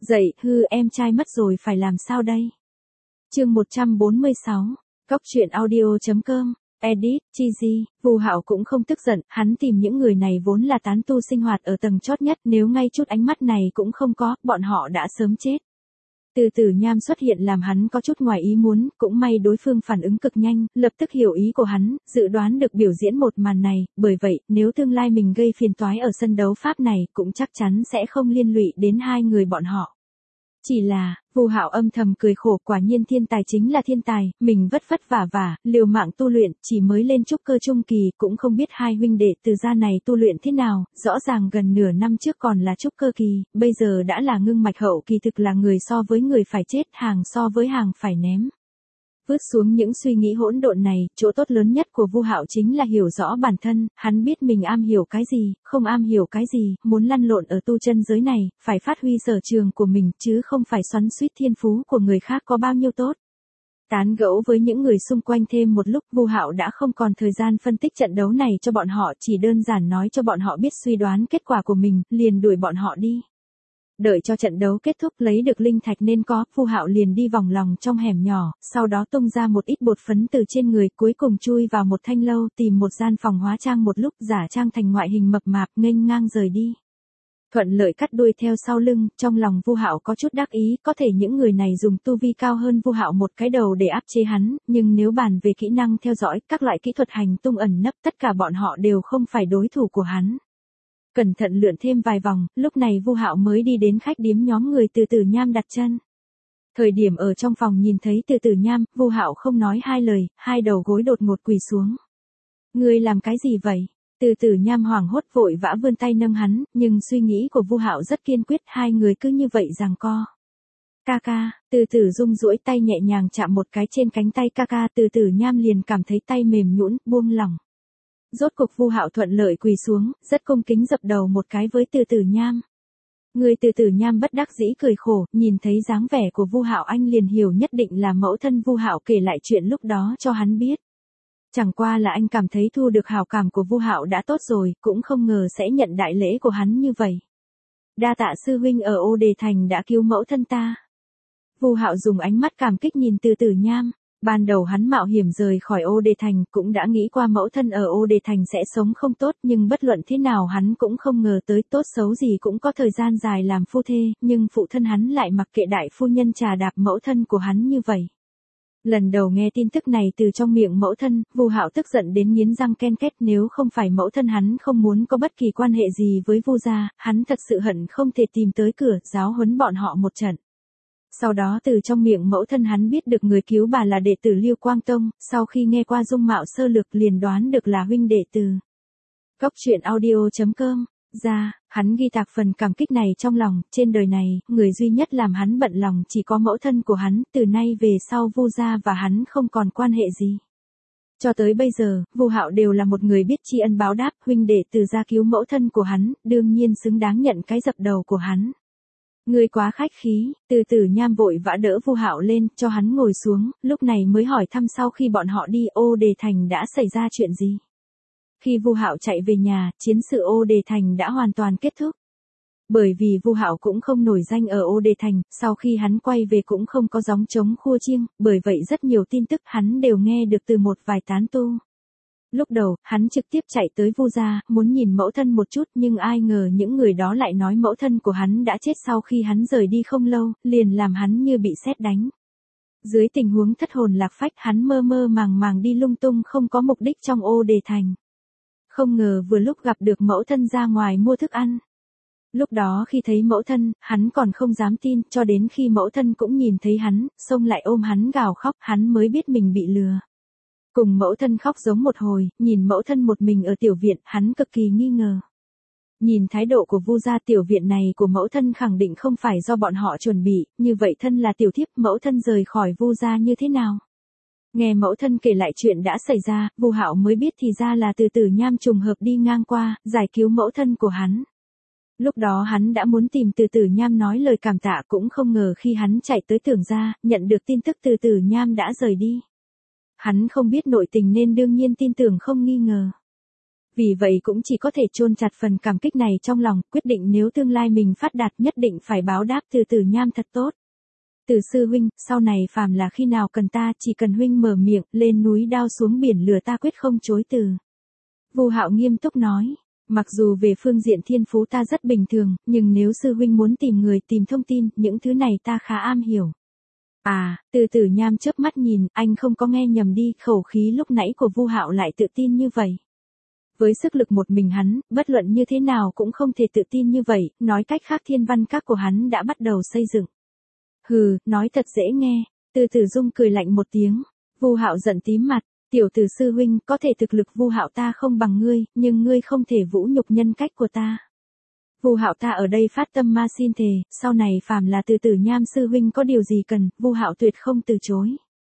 Dậy, em trai mất rồi phải làm sao đây? Chương 146, Cóc truyện audio.com, edit, Chizy, Vu Hạo cũng không tức giận, hắn tìm những người này vốn là tán tu sinh hoạt ở tầng chót nhất, nếu ngay chút ánh mắt này cũng không có, bọn họ đã sớm chết. Từ Tử Nham xuất hiện làm hắn có chút ngoài ý muốn, cũng may đối phương phản ứng cực nhanh, lập tức hiểu ý của hắn, dự đoán được biểu diễn một màn này, bởi vậy, nếu tương lai mình gây phiền toái ở sân đấu pháp này, cũng chắc chắn sẽ không liên lụy đến hai người bọn họ. Chỉ là, Vu Hạo âm thầm cười khổ, quả nhiên thiên tài chính là thiên tài, mình vất vả, liều mạng tu luyện, chỉ mới lên trúc cơ trung kỳ, cũng không biết hai huynh đệ Từ gia này tu luyện thế nào, rõ ràng gần nửa năm trước còn là trúc cơ kỳ, bây giờ đã là ngưng mạch hậu kỳ, thực là người so với người phải chết, hàng so với hàng phải ném. Vứt xuống những suy nghĩ hỗn độn này, chỗ tốt lớn nhất của Vu Hạo chính là hiểu rõ bản thân, hắn biết mình am hiểu cái gì, không am hiểu cái gì, muốn lăn lộn ở tu chân giới này, phải phát huy sở trường của mình, chứ không phải xoắn xuýt thiên phú của người khác có bao nhiêu tốt. Tán gẫu với những người xung quanh thêm một lúc, Vu Hạo đã không còn thời gian phân tích trận đấu này cho bọn họ, chỉ đơn giản nói cho bọn họ biết suy đoán kết quả của mình, liền đuổi bọn họ đi. Đợi cho trận đấu kết thúc lấy được linh thạch nên có, Vu Hạo liền đi vòng lòng trong hẻm nhỏ, sau đó tung ra một ít bột phấn từ trên người, cuối cùng chui vào một thanh lâu, tìm một gian phòng hóa trang một lúc, giả trang thành ngoại hình mập mạp, nghênh ngang rời đi. Thuận lợi cắt đuôi theo sau lưng, trong lòng Vu Hạo có chút đắc ý, có thể những người này dùng tu vi cao hơn Vu Hạo một cái đầu để áp chế hắn, nhưng nếu bàn về kỹ năng theo dõi, các loại kỹ thuật hành tung ẩn nấp, tất cả bọn họ đều không phải đối thủ của hắn. Cẩn thận lượn thêm vài vòng, lúc này Vu Hạo mới đi đến khách điếm nhóm người Từ Tử Nham đặt chân. Thời điểm ở trong phòng nhìn thấy Từ Tử Nham, Vu Hạo không nói hai lời, hai đầu gối đột ngột quỳ xuống. Ngươi làm cái gì vậy? Từ Tử Nham hoảng hốt vội vã vươn tay nâng hắn, nhưng suy nghĩ của Vu Hạo rất kiên quyết, hai người cứ như vậy giằng co. Ca, Từ Tử Dung duỗi tay nhẹ nhàng chạm một cái trên cánh tay ca, Từ Tử Nham liền cảm thấy tay mềm nhũn, buông lỏng. Rốt cục Vu Hạo thuận lợi quỳ xuống, rất cung kính dập đầu một cái với Từ Tử Nham. Người Từ Tử Nham bất đắc dĩ cười khổ, nhìn thấy dáng vẻ của Vu Hạo anh liền hiểu nhất định là mẫu thân Vu Hạo kể lại chuyện lúc đó cho hắn biết. Chẳng qua là anh cảm thấy thu được hảo cảm của Vu Hạo đã tốt rồi, cũng không ngờ sẽ nhận đại lễ của hắn như vậy. Đa tạ sư huynh ở Ô Đề Thành đã cứu mẫu thân ta. Vu Hạo dùng ánh mắt cảm kích nhìn Từ Tử Nham. Ban đầu hắn mạo hiểm rời khỏi Ô Đề Thành, cũng đã nghĩ qua mẫu thân ở Ô Đề Thành sẽ sống không tốt, nhưng bất luận thế nào hắn cũng không ngờ tới, tốt xấu gì cũng có thời gian dài làm phu thê, nhưng phụ thân hắn lại mặc kệ đại phu nhân trà đạp mẫu thân của hắn như vậy. Lần đầu nghe tin tức này từ trong miệng mẫu thân, Vu Hạo tức giận đến nghiến răng ken két, nếu không phải mẫu thân hắn không muốn có bất kỳ quan hệ gì với Vu gia, hắn thật sự hận không thể tìm tới cửa, giáo huấn bọn họ một trận. Sau đó từ trong miệng mẫu thân hắn biết được người cứu bà là đệ tử Lưu Quang Tông, sau khi nghe qua dung mạo sơ lược liền đoán được là huynh đệ Từ. Cóc truyện audio.com, ra, hắn ghi tạc phần cảm kích này trong lòng, trên đời này, người duy nhất làm hắn bận lòng chỉ có mẫu thân của hắn, từ nay về sau Vu gia và hắn không còn quan hệ gì. Cho tới bây giờ, Vu Hạo đều là một người biết tri ân báo đáp, huynh đệ Từ gia cứu mẫu thân của hắn, đương nhiên xứng đáng nhận cái dập đầu của hắn. Ngươi quá khách khí, Từ Tử Nham vội vã đỡ Vu Hạo lên, cho hắn ngồi xuống, lúc này mới hỏi thăm sau khi bọn họ đi Ô Đề Thành đã xảy ra chuyện gì. Khi Vu Hạo chạy về nhà, chiến sự Ô Đề Thành đã hoàn toàn kết thúc. Bởi vì Vu Hạo cũng không nổi danh ở Ô Đề Thành, sau khi hắn quay về cũng không có gióng trống khua chiêng, bởi vậy rất nhiều tin tức hắn đều nghe được từ một vài tán tu. Lúc đầu, hắn trực tiếp chạy tới Vu gia, muốn nhìn mẫu thân một chút, nhưng ai ngờ những người đó lại nói mẫu thân của hắn đã chết sau khi hắn rời đi không lâu, liền làm hắn như bị sét đánh. Dưới tình huống thất hồn lạc phách, hắn mơ mơ màng màng đi lung tung không có mục đích trong Ô Đề Thành. Không ngờ vừa lúc gặp được mẫu thân ra ngoài mua thức ăn. Lúc đó khi thấy mẫu thân, hắn còn không dám tin, cho đến khi mẫu thân cũng nhìn thấy hắn, xông lại ôm hắn gào khóc, hắn mới biết mình bị lừa. Cùng mẫu thân khóc giống một hồi, nhìn mẫu thân một mình ở tiểu viện, hắn cực kỳ nghi ngờ. Nhìn thái độ của Vu gia, tiểu viện này của mẫu thân khẳng định không phải do bọn họ chuẩn bị, như vậy thân là tiểu thiếp, mẫu thân rời khỏi Vu gia như thế nào? Nghe mẫu thân kể lại chuyện đã xảy ra, Vu Hạo mới biết thì ra là Từ Tử Nham trùng hợp đi ngang qua, giải cứu mẫu thân của hắn. Lúc đó hắn đã muốn tìm Từ Tử Nham nói lời cảm tạ, cũng không ngờ khi hắn chạy tới Tưởng gia, nhận được tin tức Từ Tử Nham đã rời đi. Hắn không biết nội tình nên đương nhiên tin tưởng không nghi ngờ. Vì vậy cũng chỉ có thể chôn chặt phần cảm kích này trong lòng, quyết định nếu tương lai mình phát đạt nhất định phải báo đáp Từ Tử Nham thật tốt. Từ sư huynh, sau này phàm là khi nào cần ta, chỉ cần huynh mở miệng, lên núi đao xuống biển lửa ta quyết không chối từ. Vu Hạo nghiêm túc nói, mặc dù về phương diện thiên phú ta rất bình thường, nhưng nếu sư huynh muốn tìm người tìm thông tin, những thứ này ta khá am hiểu. À, Từ Tử Nham chớp mắt nhìn, anh không có nghe nhầm đi, khẩu khí lúc nãy của Vu Hạo lại tự tin như vậy. Với sức lực một mình hắn, bất luận như thế nào cũng không thể tự tin như vậy, nói cách khác thiên văn các của hắn đã bắt đầu xây dựng. Hừ, nói thật dễ nghe, Từ Tử Dung cười lạnh một tiếng. Vu Hạo giận tím mặt, tiểu tử sư huynh, có thể thực lực Vu Hạo ta không bằng ngươi, nhưng ngươi không thể vũ nhục nhân cách của ta. Vu Hạo ta ở đây phát tâm ma xin thề, sau này phàm là Từ Tử Nham sư huynh có điều gì cần, Vu Hạo tuyệt không từ chối.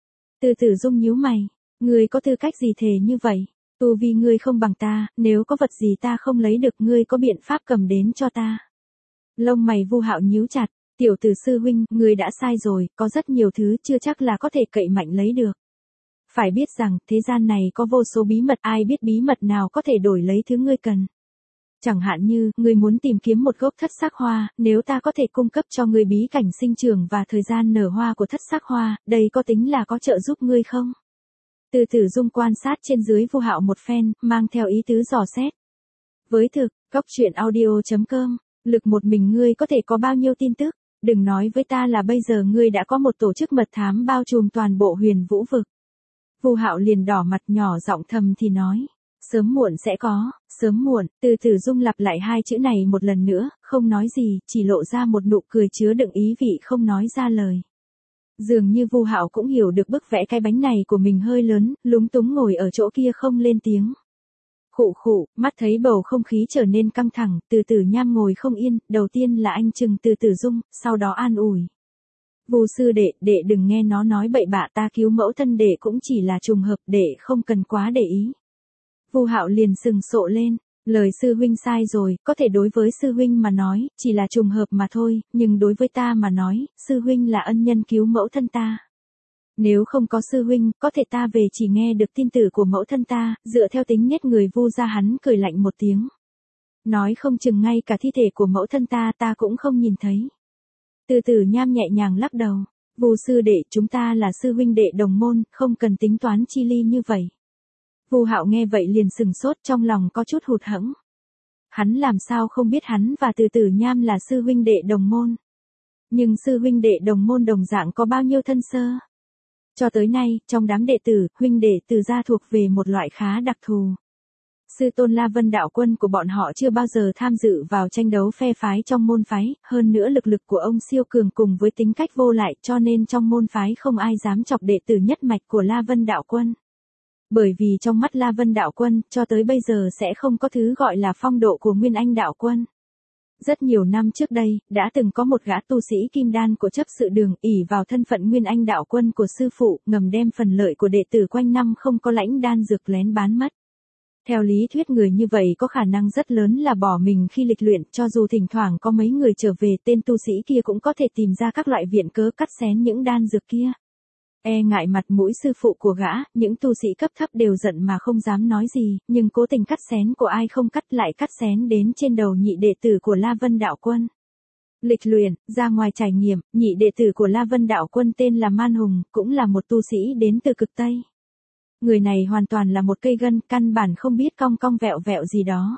Từ Tử Dung nhíu mày, ngươi có tư cách gì thề như vậy? Tu vi ngươi không bằng ta, nếu có vật gì ta không lấy được ngươi có biện pháp cầm đến cho ta. Lông mày Vu Hạo nhíu chặt, tiểu tử sư huynh, ngươi đã sai rồi, có rất nhiều thứ chưa chắc là có thể cậy mạnh lấy được. Phải biết rằng, thế gian này có vô số bí mật, ai biết bí mật nào có thể đổi lấy thứ ngươi cần. Chẳng hạn như, ngươi muốn tìm kiếm một gốc thất sắc hoa, nếu ta có thể cung cấp cho ngươi bí cảnh sinh trưởng và thời gian nở hoa của thất sắc hoa, đây có tính là có trợ giúp ngươi không? Từ Tử Dung quan sát trên dưới Vu Hạo một phen, mang theo ý tứ dò xét. Với thực, góc truyện audio.com, lực một mình ngươi có thể có bao nhiêu tin tức, đừng nói với ta là bây giờ ngươi đã có một tổ chức mật thám bao trùm toàn bộ Huyền Vũ vực. Vu Hạo liền đỏ mặt nhỏ giọng thầm thì nói, sớm muộn sẽ có, sớm muộn. Từ Tử Dung lặp lại hai chữ này một lần nữa, không nói gì, chỉ lộ ra một nụ cười chứa đựng ý vị không nói ra lời. Dường như Vu Hạo cũng hiểu được bức vẽ cái bánh này của mình hơi lớn, lúng túng ngồi ở chỗ kia không lên tiếng. Khụ khụ, mắt thấy bầu không khí trở nên căng thẳng, Từ Tử Nham ngồi không yên, đầu tiên là anh chừng Từ Tử Dung, sau đó an ủi. Vu sư đệ, đệ đừng nghe nó nói bậy bạ, ta cứu mẫu thân đệ cũng chỉ là trùng hợp, đệ không cần quá để ý. Vu Hạo liền sừng sộ lên, lời sư huynh sai rồi, có thể đối với sư huynh mà nói, chỉ là trùng hợp mà thôi, nhưng đối với ta mà nói, sư huynh là ân nhân cứu mẫu thân ta. Nếu không có sư huynh, có thể ta về chỉ nghe được tin tử của mẫu thân ta, dựa theo tính nết người Vu gia hắn cười lạnh một tiếng. Nói không chừng ngay cả thi thể của mẫu thân ta cũng không nhìn thấy. Từ Tử Nham nhẹ nhàng lắc đầu, Vu sư đệ, chúng ta là sư huynh đệ đồng môn, không cần tính toán chi ly như vậy. Vu Hạo nghe vậy liền sừng sốt, trong lòng có chút hụt hẫng. Hắn làm sao không biết hắn và Từ Tử Nham là sư huynh đệ đồng môn. Nhưng sư huynh đệ đồng môn đồng dạng có bao nhiêu thân sơ. Cho tới nay, trong đám đệ tử, huynh đệ Từ gia thuộc về một loại khá đặc thù. Sư tôn La Vân đạo quân của bọn họ chưa bao giờ tham dự vào tranh đấu phe phái trong môn phái, hơn nữa lực lực của ông siêu cường cùng với tính cách vô lại, cho nên trong môn phái không ai dám chọc đệ tử nhất mạch của La Vân đạo quân. Bởi vì trong mắt La Vân đạo quân, cho tới bây giờ sẽ không có thứ gọi là phong độ của Nguyên Anh đạo quân. Rất nhiều năm trước đây, đã từng có một gã tu sĩ kim đan của chấp sự đường, ỷ vào thân phận Nguyên Anh đạo quân của sư phụ, ngầm đem phần lợi của đệ tử quanh năm không có lãnh đan dược lén bán mất. Theo lý thuyết người như vậy có khả năng rất lớn là bỏ mình khi lịch luyện, cho dù thỉnh thoảng có mấy người trở về, tên tu sĩ kia cũng có thể tìm ra các loại viện cớ cắt xén những đan dược kia. E ngại mặt mũi sư phụ của gã, những tu sĩ cấp thấp đều giận mà không dám nói gì, nhưng cố tình cắt xén của ai không cắt lại cắt xén đến trên đầu nhị đệ tử của La Vân đạo quân. Lịch luyện, ra ngoài trải nghiệm, nhị đệ tử của La Vân đạo quân tên là Man Hùng, cũng là một tu sĩ đến từ cực Tây. Người này hoàn toàn là một cây gân, căn bản không biết cong cong vẹo vẹo gì đó.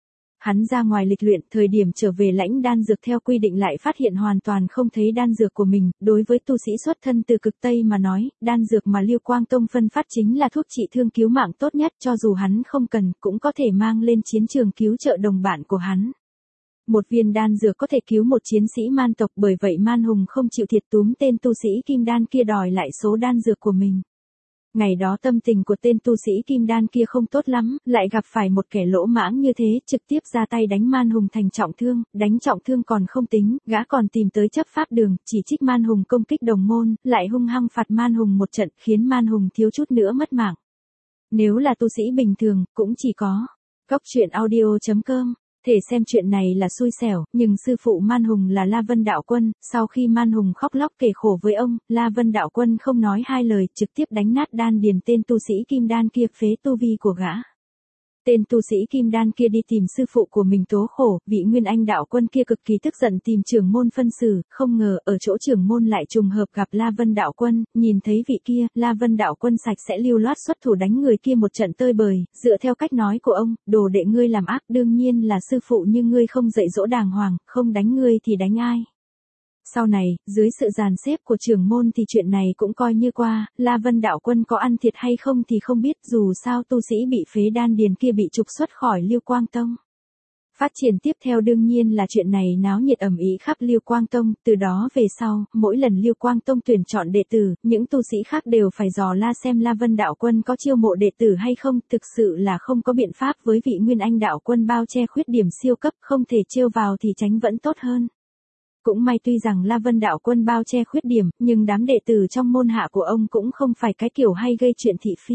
Hắn ra ngoài lịch luyện, thời điểm trở về lãnh đan dược theo quy định lại phát hiện hoàn toàn không thấy đan dược của mình, đối với tu sĩ xuất thân từ cực Tây mà nói, đan dược mà Lưu Quang Tông phân phát chính là thuốc trị thương cứu mạng tốt nhất, cho dù hắn không cần, cũng có thể mang lên chiến trường cứu trợ đồng bạn của hắn. Một viên đan dược có thể cứu một chiến sĩ man tộc, bởi vậy Man Hùng không chịu thiệt túm tên tu sĩ kim đan kia đòi lại số đan dược của mình. Ngày đó tâm tình của tên tu sĩ kim đan kia không tốt lắm, lại gặp phải một kẻ lỗ mãng như thế, trực tiếp ra tay đánh Man Hùng thành trọng thương, đánh trọng thương còn không tính, gã còn tìm tới chấp pháp đường, chỉ trích Man Hùng công kích đồng môn, lại hung hăng phạt Man Hùng một trận, khiến Man Hùng thiếu chút nữa mất mạng. Nếu là tu sĩ bình thường, cũng chỉ có goctruyện.audio.com. Thể xem chuyện này là xui xẻo, nhưng sư phụ Man Hùng là La Vân đạo quân, sau khi Man Hùng khóc lóc kể khổ với ông, La Vân đạo quân không nói hai lời, trực tiếp đánh nát đan điền tên tu sĩ kim đan kia, phế tu vi của gã. Tên tu sĩ kim đan kia đi tìm sư phụ của mình tố khổ, vị Nguyên Anh đạo quân kia cực kỳ tức giận tìm trưởng môn phân xử, không ngờ ở chỗ trưởng môn lại trùng hợp gặp La Vân đạo quân, nhìn thấy vị kia, La Vân đạo quân sạch sẽ lưu loát xuất thủ đánh người kia một trận tơi bời, dựa theo cách nói của ông, đồ đệ ngươi làm ác đương nhiên là sư phụ nhưng ngươi không dạy dỗ đàng hoàng, không đánh ngươi thì đánh ai. Sau này, dưới sự dàn xếp của trưởng môn thì chuyện này cũng coi như qua, La Vân đạo quân có ăn thiệt hay không thì không biết, dù sao tu sĩ bị phế đan điền kia bị trục xuất khỏi Liêu Quang Tông. Phát triển tiếp theo đương nhiên là chuyện này náo nhiệt ầm ĩ khắp Liêu Quang Tông, từ đó về sau, mỗi lần Liêu Quang Tông tuyển chọn đệ tử, những tu sĩ khác đều phải dò la xem La Vân đạo quân có chiêu mộ đệ tử hay không, thực sự là không có biện pháp với vị Nguyên Anh đạo quân bao che khuyết điểm siêu cấp, không thể trêu vào thì tránh vẫn tốt hơn. Cũng may tuy rằng La Vân đạo quân bao che khuyết điểm, nhưng đám đệ tử trong môn hạ của ông cũng không phải cái kiểu hay gây chuyện thị phi.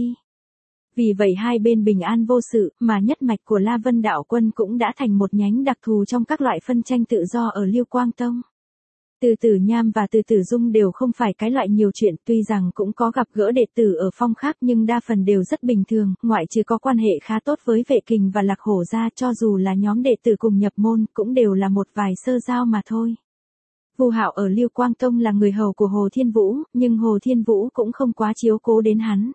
Vì vậy hai bên bình an vô sự, mà nhất mạch của La Vân đạo quân cũng đã thành một nhánh đặc thù trong các loại phân tranh tự do ở Liêu Quang Tông. Từ Tử Nham và Từ Tử Dung đều không phải cái loại nhiều chuyện, tuy rằng cũng có gặp gỡ đệ tử ở phong khác nhưng đa phần đều rất bình thường, ngoại trừ có quan hệ khá tốt với Vệ Kình và Lạc Hổ ra, cho dù là nhóm đệ tử cùng nhập môn cũng đều là một vài sơ giao mà thôi. Vu Hạo ở Liêu Quang Tông là người hầu của Hồ Thiên Vũ, nhưng Hồ Thiên Vũ cũng không quá chiếu cố đến hắn.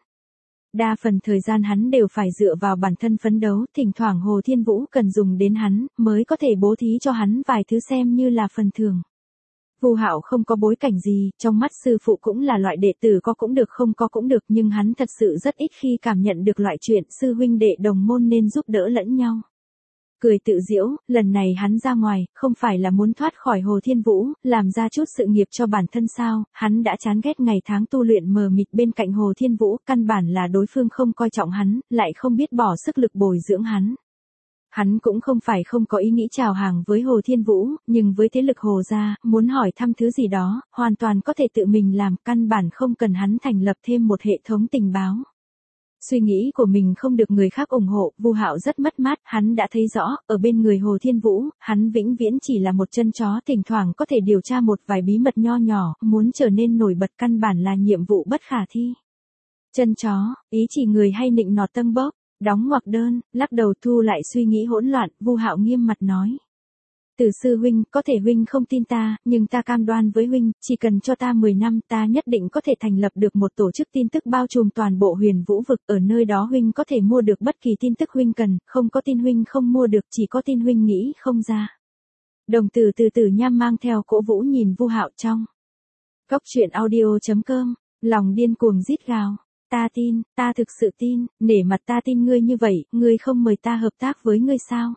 Đa phần thời gian hắn đều phải dựa vào bản thân phấn đấu, thỉnh thoảng Hồ Thiên Vũ cần dùng đến hắn, mới có thể bố thí cho hắn vài thứ xem như là phần thưởng. Vu Hạo không có bối cảnh gì, trong mắt sư phụ cũng là loại đệ tử có cũng được không có cũng được, nhưng hắn thật sự rất ít khi cảm nhận được loại chuyện sư huynh đệ đồng môn nên giúp đỡ lẫn nhau. Cười tự giễu, lần này hắn ra ngoài, không phải là muốn thoát khỏi Hồ Thiên Vũ, làm ra chút sự nghiệp cho bản thân sao, hắn đã chán ghét ngày tháng tu luyện mờ mịt bên cạnh Hồ Thiên Vũ, căn bản là đối phương không coi trọng hắn, lại không biết bỏ sức lực bồi dưỡng hắn. Hắn cũng không phải không có ý nghĩ chào hàng với Hồ Thiên Vũ, nhưng với thế lực Hồ gia, muốn hỏi thăm thứ gì đó, hoàn toàn có thể tự mình làm, căn bản không cần hắn thành lập thêm một hệ thống tình báo. Suy nghĩ của mình không được người khác ủng hộ, Vu Hạo rất mất mát, hắn đã thấy rõ, ở bên người Hồ Thiên Vũ, hắn vĩnh viễn chỉ là một chân chó, thỉnh thoảng có thể điều tra một vài bí mật nho nhỏ, muốn trở nên nổi bật căn bản là nhiệm vụ bất khả thi. Chân chó, ý chỉ người hay nịnh nọt tâng bốc, đóng ngoặc đơn, lắc đầu thu lại suy nghĩ hỗn loạn, Vu Hạo nghiêm mặt nói. Từ sư huynh, có thể huynh không tin ta, nhưng ta cam đoan với huynh, chỉ cần cho ta 10 năm ta nhất định có thể thành lập được một tổ chức tin tức bao trùm toàn bộ Huyền Vũ vực, ở nơi đó huynh có thể mua được bất kỳ tin tức huynh cần, không có tin huynh không mua được, chỉ có tin huynh nghĩ không ra. Đồng tử Từ Tử Nham mang theo cỗ vũ nhìn Vu Hạo trong. Cốc truyện audio.com, lòng điên cuồng rít gào. Ta tin, ta thực sự tin, nể mặt ta tin ngươi như vậy, ngươi không mời ta hợp tác với ngươi sao?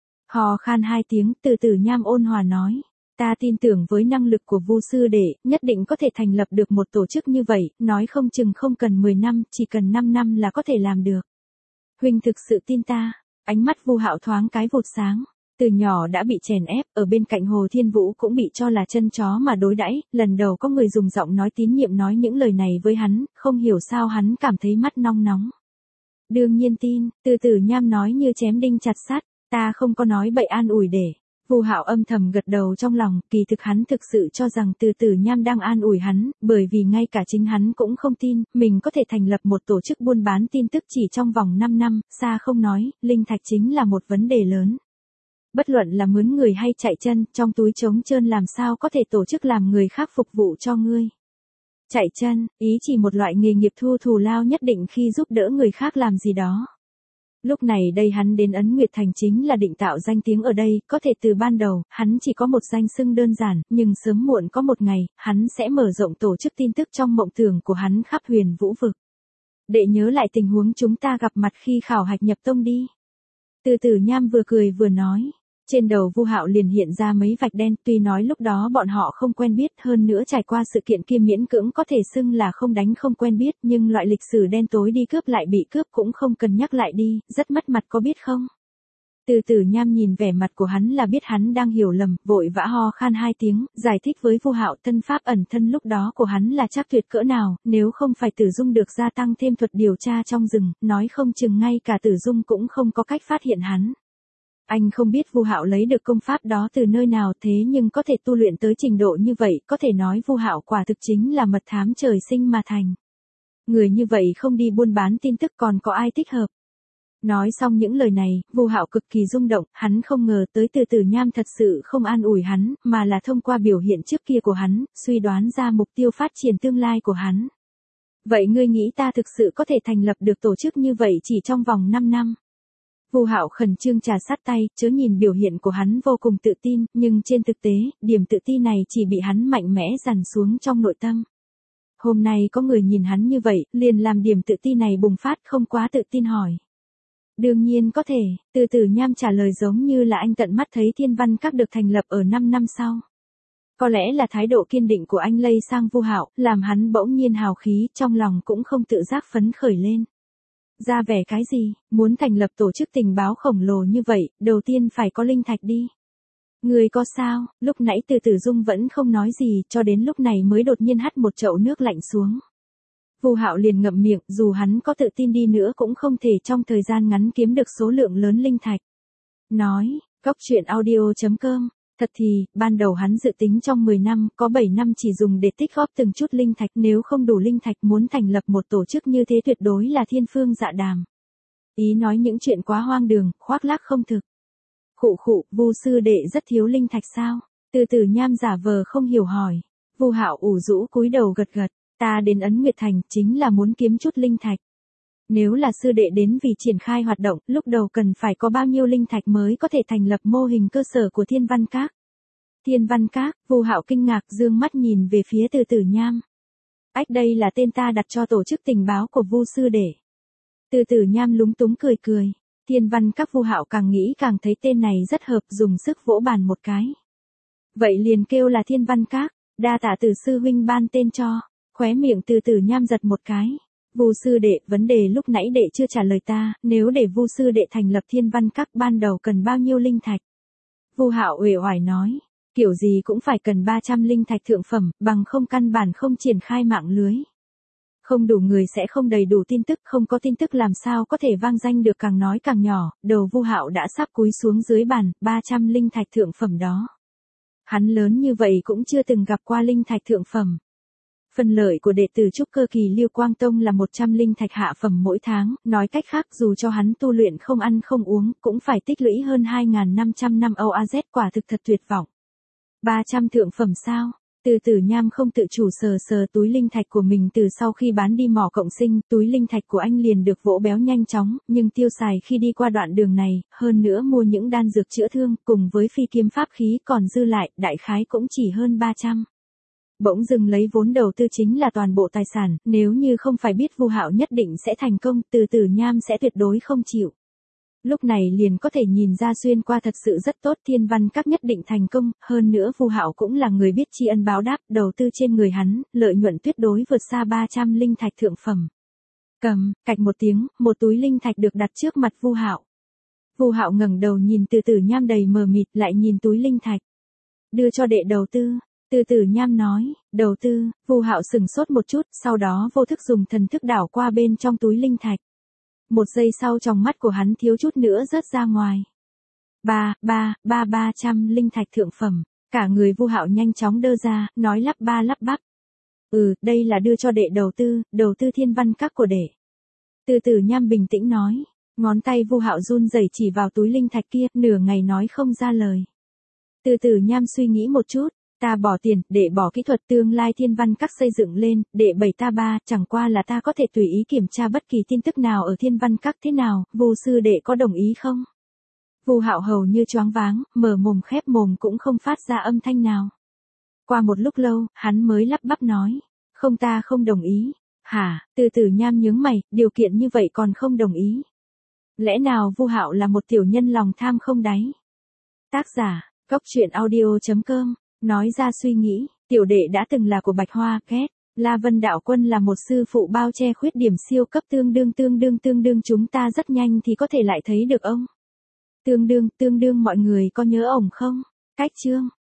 Hò khan hai tiếng, Từ Tử Nham ôn hòa nói. Ta tin tưởng với năng lực của Vu sư đệ, nhất định có thể thành lập được một tổ chức như vậy, nói không chừng không cần 10 năm, chỉ cần 5 năm là có thể làm được. Huynh thực sự tin ta, ánh mắt Vu Hạo thoáng cái vụt sáng. Từ nhỏ đã bị chèn ép, ở bên cạnh Hồ Thiên Vũ cũng bị cho là chân chó mà đối đãi, lần đầu có người dùng giọng nói tín nhiệm nói những lời này với hắn, không hiểu sao hắn cảm thấy mắt nong nóng. Đương nhiên tin, Từ Tử Nham nói như chém đinh chặt sắt, ta không có nói bậy an ủi để. Vu Hạo âm thầm gật đầu trong lòng, kỳ thực hắn thực sự cho rằng Từ Tử Nham đang an ủi hắn, bởi vì ngay cả chính hắn cũng không tin, mình có thể thành lập một tổ chức buôn bán tin tức chỉ trong vòng 5 năm, xa không nói, linh thạch chính là một vấn đề lớn. Bất luận là mướn người hay chạy chân, trong túi trống trơn làm sao có thể tổ chức làm người khác phục vụ cho ngươi. Chạy chân, ý chỉ một loại nghề nghiệp thu thù lao nhất định khi giúp đỡ người khác làm gì đó. Lúc này đây hắn đến Ấn Nguyệt Thành chính là định tạo danh tiếng ở đây, có thể từ ban đầu, hắn chỉ có một danh xưng đơn giản, nhưng sớm muộn có một ngày, hắn sẽ mở rộng tổ chức tin tức trong mộng tưởng của hắn khắp Huyền Vũ vực. Đệ nhớ lại tình huống chúng ta gặp mặt khi khảo hạch nhập tông đi. Từ Tử Nham vừa cười vừa nói. Trên đầu Vu Hạo liền hiện ra mấy vạch đen, tuy nói lúc đó bọn họ không quen biết, hơn nữa trải qua sự kiện kia miễn cưỡng có thể xưng là không đánh không quen biết, nhưng loại lịch sử đen tối đi cướp lại bị cướp cũng không cần nhắc lại đi, rất mất mặt có biết không? Từ Tử Nham nhìn vẻ mặt của hắn là biết hắn đang hiểu lầm, vội vã ho khan hai tiếng, giải thích với Vu Hạo thân pháp ẩn thân lúc đó của hắn là chắc tuyệt cỡ nào, nếu không phải Tử Dung được gia tăng thêm thuật điều tra trong rừng, nói không chừng ngay cả Tử Dung cũng không có cách phát hiện hắn. Anh không biết Vu Hạo lấy được công pháp đó từ nơi nào, thế nhưng có thể tu luyện tới trình độ như vậy, có thể nói Vu Hạo quả thực chính là mật thám trời sinh mà thành. Người như vậy không đi buôn bán tin tức còn có ai thích hợp. Nói xong những lời này, Vu Hạo cực kỳ rung động, hắn không ngờ tới Từ Tử Nham thật sự không an ủi hắn, mà là thông qua biểu hiện trước kia của hắn, suy đoán ra mục tiêu phát triển tương lai của hắn. Vậy ngươi nghĩ ta thực sự có thể thành lập được tổ chức như vậy chỉ trong vòng 5 năm? Vu Hạo khẩn trương trà sát tay, chớ nhìn biểu hiện của hắn vô cùng tự tin, nhưng trên thực tế, điểm tự tin này chỉ bị hắn mạnh mẽ dằn xuống trong nội tâm. Hôm nay có người nhìn hắn như vậy, liền làm điểm tự tin này bùng phát, không quá tự tin hỏi. Đương nhiên có thể, Từ Tử Nham trả lời giống như là anh tận mắt thấy Thiên Văn Các được thành lập ở 5 năm sau. Có lẽ là thái độ kiên định của anh lây sang Vu Hạo, làm hắn bỗng nhiên hào khí, trong lòng cũng không tự giác phấn khởi lên. Ra vẻ cái gì, muốn thành lập tổ chức tình báo khổng lồ như vậy, đầu tiên phải có linh thạch đi. Người có sao, lúc nãy Từ Tử Dung vẫn không nói gì, cho đến lúc này mới đột nhiên hắt một chậu nước lạnh xuống. Vu Hạo liền ngậm miệng, dù hắn có tự tin đi nữa cũng không thể trong thời gian ngắn kiếm được số lượng lớn linh thạch. Nói, Cóc Truyện Audio.com, thật thì, ban đầu hắn dự tính trong 10 năm, có 7 năm chỉ dùng để tích góp từng chút linh thạch, nếu không đủ linh thạch muốn thành lập một tổ chức như thế tuyệt đối là thiên phương dạ đàm. Ý nói những chuyện quá hoang đường, khoác lác không thực. Khụ, Vu sư đệ rất thiếu linh thạch sao? Từ Tử Nham giả vờ không hiểu hỏi. Vu Hạo ủ rũ cúi đầu gật gật, ta đến Ấn Nguyệt Thành chính là muốn kiếm chút linh thạch. Nếu là sư đệ đến vì triển khai hoạt động, lúc đầu cần phải có bao nhiêu linh thạch mới có thể thành lập mô hình cơ sở của Thiên Văn Các? Thiên Văn Các, Vu Hạo kinh ngạc dương mắt nhìn về phía Từ Tử Nham. Ách, đây là tên ta đặt cho tổ chức tình báo của Vu sư đệ. Từ Tử Nham lúng túng cười. Thiên Văn Các. Vu Hạo càng nghĩ càng thấy tên này rất hợp, dùng sức vỗ bàn một cái. Vậy liền kêu là Thiên Văn Các, đa tạ Từ sư huynh ban tên cho. Khóe miệng Từ Tử Nham giật một cái. Vu sư đệ, vấn đề lúc nãy đệ chưa trả lời ta, nếu để Vu sư đệ thành lập Thiên Văn Các ban đầu cần bao nhiêu linh thạch? Vu Hạo uể oải nói, kiểu gì cũng phải cần 300 linh thạch thượng phẩm, bằng không căn bản không triển khai mạng lưới. Không đủ người sẽ không đầy đủ tin tức, không có tin tức làm sao có thể vang danh được, càng nói càng nhỏ, đầu Vu Hạo đã sắp cúi xuống dưới bàn, 300 linh thạch thượng phẩm đó. Hắn lớn như vậy cũng chưa từng gặp qua linh thạch thượng phẩm. Phần lợi của đệ tử trúc cơ kỳ Lưu Quang Tông là 100 linh thạch hạ phẩm mỗi tháng, nói cách khác dù cho hắn tu luyện không ăn không uống, cũng phải tích lũy hơn 2.500 năm OAZ, quả thực thật tuyệt vọng. 300 thượng phẩm sao? Từ Tử Nham không tự chủ sờ túi linh thạch của mình, từ sau khi bán đi mỏ cộng sinh, túi linh thạch của anh liền được vỗ béo nhanh chóng, nhưng tiêu xài khi đi qua đoạn đường này, hơn nữa mua những đan dược chữa thương, cùng với phi kiếm pháp khí còn dư lại, đại khái cũng chỉ hơn 300. Bỗng dưng lấy vốn đầu tư chính là toàn bộ tài sản, nếu như không phải biết Vu Hạo nhất định sẽ thành công, Từ Tử Nham sẽ tuyệt đối không chịu. Lúc này liền có thể nhìn ra xuyên qua thật sự rất tốt, Thiên Văn Các nhất định thành công, hơn nữa Vu Hạo cũng là người biết tri ân báo đáp, đầu tư trên người hắn, lợi nhuận tuyệt đối vượt xa 300 linh thạch thượng phẩm. Cầm, cạch một tiếng, một túi linh thạch được đặt trước mặt Vu Hạo. Vu Hạo ngẩng đầu nhìn Từ Tử Nham đầy mờ mịt, lại nhìn túi linh thạch. Đưa cho đệ đầu tư. Từ Tử Nham nói, đầu tư. Vu Hạo sững sốt một chút, sau đó vô thức dùng thần thức đảo qua bên trong túi linh thạch. Một giây sau trong mắt của hắn thiếu chút nữa rớt ra ngoài. 300 linh thạch thượng phẩm. Cả người Vu Hạo nhanh chóng đơ ra, nói lắp bắp. Đây là đưa cho đệ đầu tư Thiên Văn Các của đệ. Từ Tử Nham bình tĩnh nói, ngón tay Vu Hạo run rẩy chỉ vào túi linh thạch kia, nửa ngày nói không ra lời. Từ Tử Nham suy nghĩ một chút. Ta bỏ tiền, để bỏ kỹ thuật, tương lai Thiên Văn Các xây dựng lên, để bày ta ba, chẳng qua là ta có thể tùy ý kiểm tra bất kỳ tin tức nào ở Thiên Văn Các thế nào, Vu sư đệ có đồng ý không? Vu Hạo hầu như choáng váng, mở mồm khép mồm cũng không phát ra âm thanh nào. Qua một lúc lâu, hắn mới lắp bắp nói, không, ta không đồng ý. Hả? Từ Tử Nham nhướng mày, điều kiện như vậy còn không đồng ý? Lẽ nào Vu Hạo là một tiểu nhân lòng tham không đáy? Tác giả, Cóc Truyện Audio.com. Nói ra suy nghĩ, tiểu đệ đã từng là của Bạch Hoa, ghét. La Vân Đạo Quân là một sư phụ bao che khuyết điểm siêu cấp, tương đương chúng ta rất nhanh thì có thể lại thấy được ông. Tương đương mọi người có nhớ ổng không? Cách chương